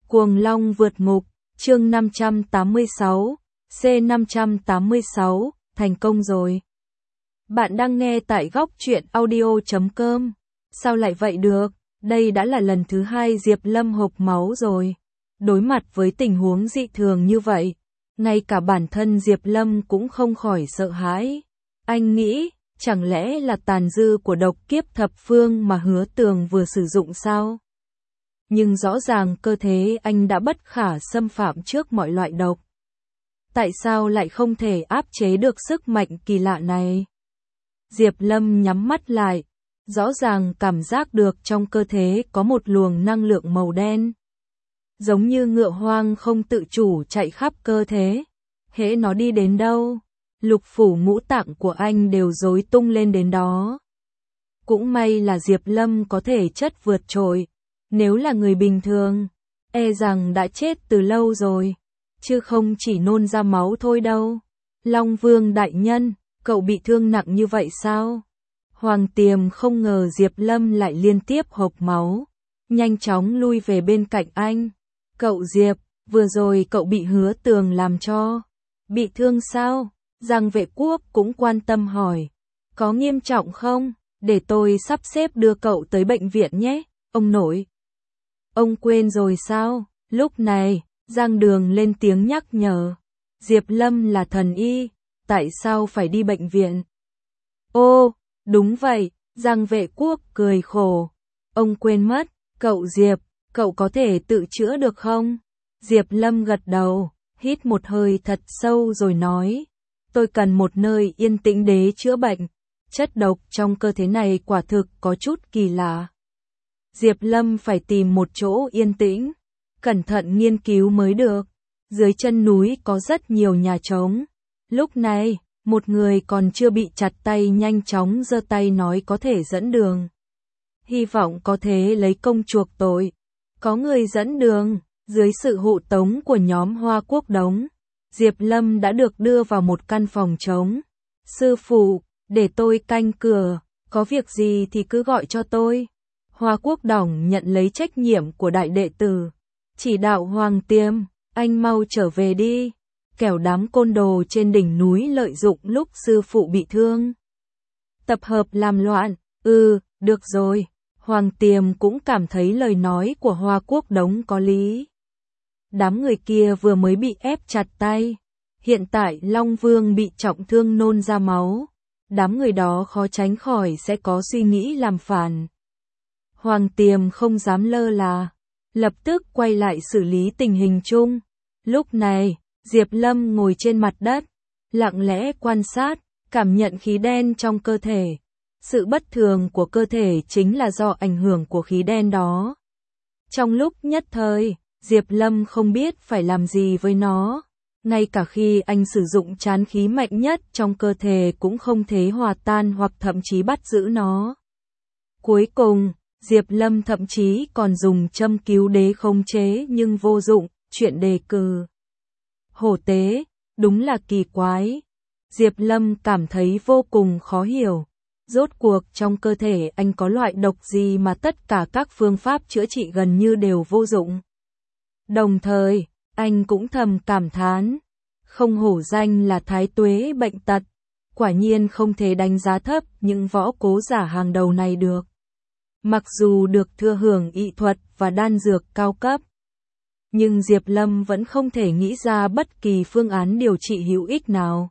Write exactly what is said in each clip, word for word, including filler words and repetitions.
Cuồng Long vượt ngục, chương năm trăm tám mươi sáu, C năm trăm tám mươi sáu, thành công rồi. Bạn đang nghe tại góc truyện audio chấm com. Sao lại vậy được, đây đã là lần thứ hai Diệp Lâm hộc máu rồi. Đối mặt với tình huống dị thường như vậy, ngay cả bản thân Diệp Lâm cũng không khỏi sợ hãi. Anh nghĩ, chẳng lẽ là tàn dư của độc kiếp thập phương mà Hứa Tường vừa sử dụng sao? Nhưng rõ ràng cơ thể anh đã bất khả xâm phạm trước mọi loại độc. Tại sao lại không thể áp chế được sức mạnh kỳ lạ này? Diệp Lâm nhắm mắt lại, rõ ràng cảm giác được trong cơ thể có một luồng năng lượng màu đen. Giống như ngựa hoang không tự chủ chạy khắp cơ thể. Hễ nó đi đến đâu, lục phủ ngũ tạng của anh đều rối tung lên đến đó. Cũng may là Diệp Lâm có thể chất vượt trội. Nếu là người bình thường, e rằng đã chết từ lâu rồi, chứ không chỉ nôn ra máu thôi đâu. Long Vương đại nhân, cậu bị thương nặng như vậy sao? Hoàng Tiềm không ngờ Diệp Lâm lại liên tiếp hộc máu, nhanh chóng lui về bên cạnh anh. Cậu Diệp, vừa rồi cậu bị Hứa Tường làm cho bị thương sao? Giang Vệ Quốc cũng quan tâm hỏi. Có nghiêm trọng không? Để tôi sắp xếp đưa cậu tới bệnh viện nhé, ông nội. Ông quên rồi sao? Lúc này, Giang Đường lên tiếng nhắc nhở. Diệp Lâm là thần y, tại sao phải đi bệnh viện? Ô, đúng vậy, Giang Vệ Quốc cười khổ. Ông quên mất, cậu Diệp, cậu có thể tự chữa được không? Diệp Lâm gật đầu, hít một hơi thật sâu rồi nói. Tôi cần một nơi yên tĩnh để chữa bệnh. Chất độc trong cơ thể này quả thực có chút kỳ lạ. Diệp Lâm phải tìm một chỗ yên tĩnh, cẩn thận nghiên cứu mới được. Dưới chân núi có rất nhiều nhà trống. Lúc này, một người còn chưa bị chặt tay nhanh chóng giơ tay nói có thể dẫn đường. Hy vọng có thể lấy công chuộc tội. Có người dẫn đường, dưới sự hộ tống của nhóm Hoa Quốc Đống, Diệp Lâm đã được đưa vào một căn phòng trống. Sư phụ, để tôi canh cửa, có việc gì thì cứ gọi cho tôi. Hoa Quốc Đổng nhận lấy trách nhiệm của đại đệ tử, chỉ đạo Hoàng Tiêm, anh mau trở về đi, kẻo đám côn đồ trên đỉnh núi lợi dụng lúc sư phụ bị thương. Tập hợp làm loạn, ừ, được rồi, Hoàng Tiêm cũng cảm thấy lời nói của Hoa Quốc Đống có lý. Đám người kia vừa mới bị ép chặt tay, hiện tại Long Vương bị trọng thương nôn ra máu, đám người đó khó tránh khỏi sẽ có suy nghĩ làm phản. Hoàng Tiềm không dám lơ là, lập tức quay lại xử lý tình hình chung. Lúc này, Diệp Lâm ngồi trên mặt đất, lặng lẽ quan sát, cảm nhận khí đen trong cơ thể. Sự bất thường của cơ thể chính là do ảnh hưởng của khí đen đó. Trong lúc nhất thời, Diệp Lâm không biết phải làm gì với nó. Ngay cả khi anh sử dụng trán khí mạnh nhất trong cơ thể cũng không thể hòa tan hoặc thậm chí bắt giữ nó. Cuối cùng, Diệp Lâm thậm chí còn dùng châm cứu đế khống chế nhưng vô dụng, chuyện đề cử. Hổ tế, đúng là kỳ quái. Diệp Lâm cảm thấy vô cùng khó hiểu. Rốt cuộc trong cơ thể anh có loại độc gì mà tất cả các phương pháp chữa trị gần như đều vô dụng. Đồng thời, anh cũng thầm cảm thán. Không hổ danh là thái tuế bệnh tật. Quả nhiên không thể đánh giá thấp những võ cố giả hàng đầu này được. Mặc dù được thừa hưởng y thuật và đan dược cao cấp, nhưng Diệp Lâm vẫn không thể nghĩ ra bất kỳ phương án điều trị hữu ích nào.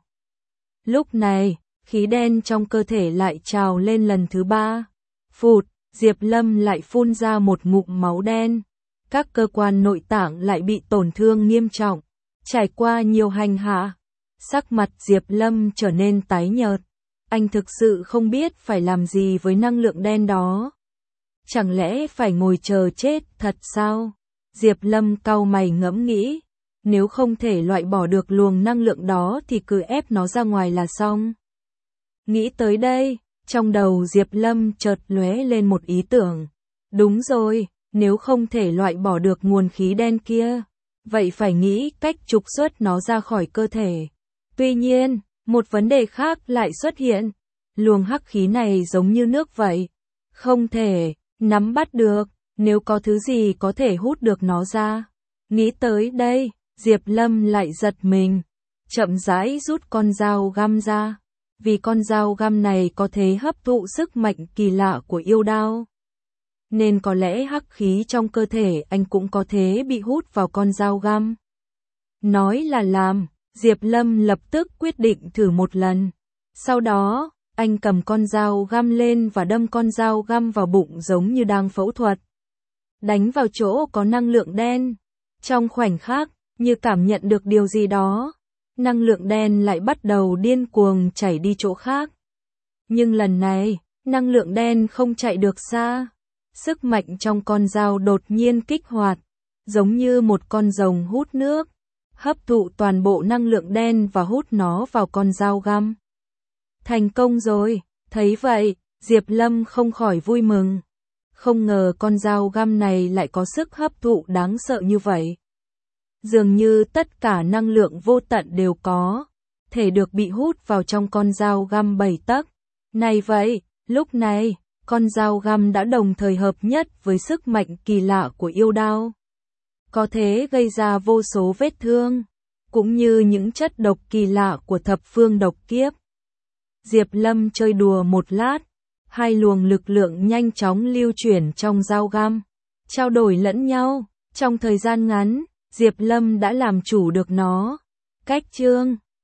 Lúc này, khí đen trong cơ thể lại trào lên lần thứ ba. Phụt, Diệp Lâm lại phun ra một ngụm máu đen. Các cơ quan nội tạng lại bị tổn thương nghiêm trọng. Trải qua nhiều hành hạ, sắc mặt Diệp Lâm trở nên tái nhợt. Anh thực sự không biết phải làm gì với năng lượng đen đó. Chẳng lẽ phải ngồi chờ chết thật sao? Diệp Lâm cau mày ngẫm nghĩ. Nếu không thể loại bỏ được luồng năng lượng đó thì cứ ép nó ra ngoài là xong. Nghĩ tới đây, trong đầu Diệp Lâm chợt lóe lên một ý tưởng. Đúng rồi, nếu không thể loại bỏ được nguồn khí đen kia, vậy phải nghĩ cách trục xuất nó ra khỏi cơ thể. Tuy nhiên, một vấn đề khác lại xuất hiện. Luồng hắc khí này giống như nước vậy. Không thể nắm bắt được, nếu có thứ gì có thể hút được nó ra, Nghĩ tới đây, Diệp Lâm lại giật mình, chậm rãi rút con dao găm ra, vì con dao găm này có thể hấp thụ sức mạnh kỳ lạ của yêu đao. Nên có lẽ hắc khí trong cơ thể anh cũng có thể bị hút vào con dao găm. Nói là làm, Diệp Lâm lập tức quyết định thử một lần. Sau đó, anh cầm con dao găm lên và đâm con dao găm vào bụng giống như đang phẫu thuật. Đánh vào chỗ có năng lượng đen. Trong khoảnh khắc, như cảm nhận được điều gì đó, năng lượng đen lại bắt đầu điên cuồng chảy đi chỗ khác. Nhưng lần này, năng lượng đen không chạy được xa. Sức mạnh trong con dao đột nhiên kích hoạt, giống như một con rồng hút nước, hấp thụ toàn bộ năng lượng đen và hút nó vào con dao găm. Thành công rồi, thấy vậy, Diệp Lâm không khỏi vui mừng. Không ngờ con dao găm này lại có sức hấp thụ đáng sợ như vậy. Dường như tất cả năng lượng vô tận đều có, thể được bị hút vào trong con dao găm bảy tấc. Này vậy, lúc này, con dao găm đã đồng thời hợp nhất với sức mạnh kỳ lạ của yêu đao. Có thể gây ra vô số vết thương, cũng như những chất độc kỳ lạ của thập phương độc kiếp. Diệp Lâm chơi đùa một lát, hai luồng lực lượng nhanh chóng lưu chuyển trong dao găm, trao đổi lẫn nhau. Trong thời gian ngắn, Diệp Lâm đã làm chủ được nó. Cách chương